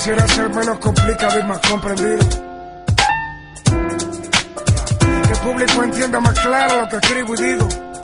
Quisiera ser menos complicado y más comprendido, que el público entienda más claro lo que escribo y digo.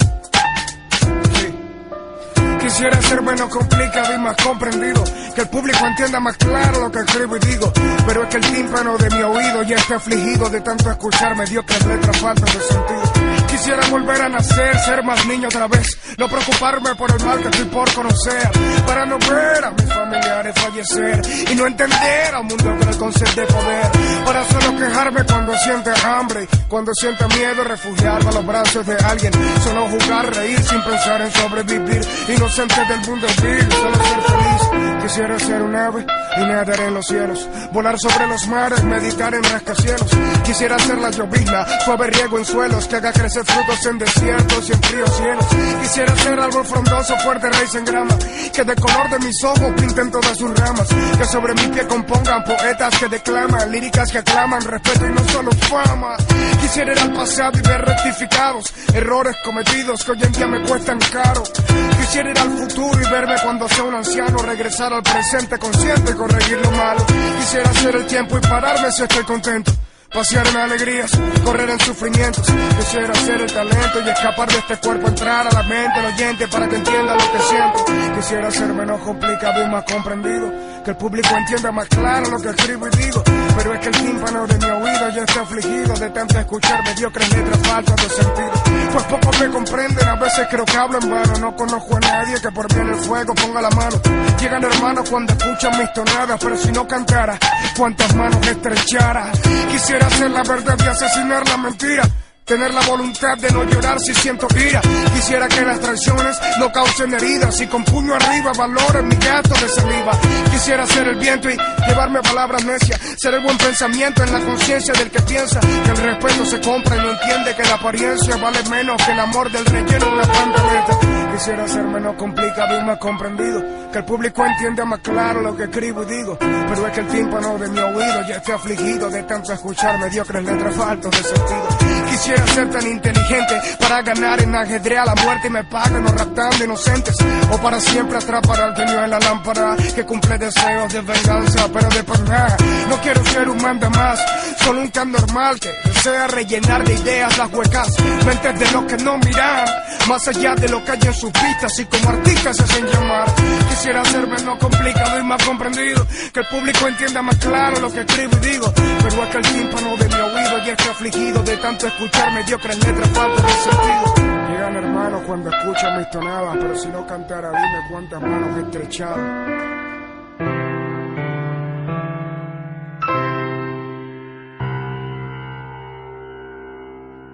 Quisiera ser menos complicado y más comprendido, que el público entienda más claro lo que escribo y digo. Pero es que el tímpano de mi oído ya está afligido de tanto escuchar mediocres letras faltas de sentido. Quisiera volver a nacer, ser más niño otra vez, no preocuparme por el mal que estoy por conocer, para no ver a mis familiares fallecer y no entender a un mundo con el concepto de poder, para solo quejarme cuando siente hambre, cuando siente miedo, refugiarme a los brazos de alguien, solo jugar, reír sin pensar en sobrevivir, inocente del mundo vil, solo ser feliz. Quisiera ser un ave y nadar en los cielos, volar sobre los mares, meditar en rascacielos. Quisiera ser la llovizna, suave riego en suelos, que haga crecer frutos en desiertos y en fríos cielos. Quisiera ser árbol frondoso, fuerte raíz en grama, que de color de mis ojos pinten todas sus ramas, que sobre mi pie compongan poetas que declaman, líricas que aclaman respeto y no solo fama. Quisiera ir al pasado y ver rectificados errores cometidos que hoy en día me cuestan caro. Quisiera ir al futuro y verme cuando sea un anciano, regresar al presente consciente y corregir lo malo. Quisiera hacer el tiempo y pararme si estoy contento, pasear en alegrías, correr en sufrimientos. Quisiera hacer el talento y escapar de este cuerpo, entrar a la mente del oyente para que entienda lo que siento. Quisiera ser menos complicado y más comprendido, que el público entienda más claro lo que escribo y digo. Pero es que el tímpano de mi oído ya está afligido de tanto escuchar mediocres letras faltas de sentido. Pues pocos me comprenden, a veces creo que hablo en vano. No conozco a nadie que por mí en el fuego ponga la mano. Llegan hermanos cuando escuchan mis tonadas, pero si no cantara, cuántas manos estrechara. Quisiera hacer la verdad y asesinar la mentira, tener la voluntad de no llorar si siento ira. Quisiera que las traiciones no causen heridas y con puño arriba valoren mi gasto de saliva. Quisiera ser el viento y llevarme palabras necias, ser el buen pensamiento en la conciencia del que piensa que el respeto se compra y no entiende que la apariencia vale menos que el amor del relleno de una pantaleta. Quisiera ser menos complicado y más comprendido, que el público entienda más claro lo que escribo y digo. Pero es que el tímpano de mi oído ya está afligido de tanto escuchar mediocres letras faltas de sentido. Quisiera ser tan inteligente para ganar en ajedrez a la muerte y me pagan o raptando inocentes, o para siempre atrapar al genio en la lámpara que cumple deseos de venganza, pero de por nada. No quiero ser un manda más, solo un can normal que desea rellenar de ideas las huecas mentes de los que no miran más allá de lo que hay en sus pistas y como artistas se hacen llamar. Quisiera ser menos complicado y más comprendido, que el público entienda más claro lo que escribo y digo. Pero es que el tímpano de mi oído ya está afligido de tanto escuchar mediocres letras faltas de sentido. Llegan hermanos cuando escuchan mis tonadas, pero si no cantara dime cuántas manos estrechadas.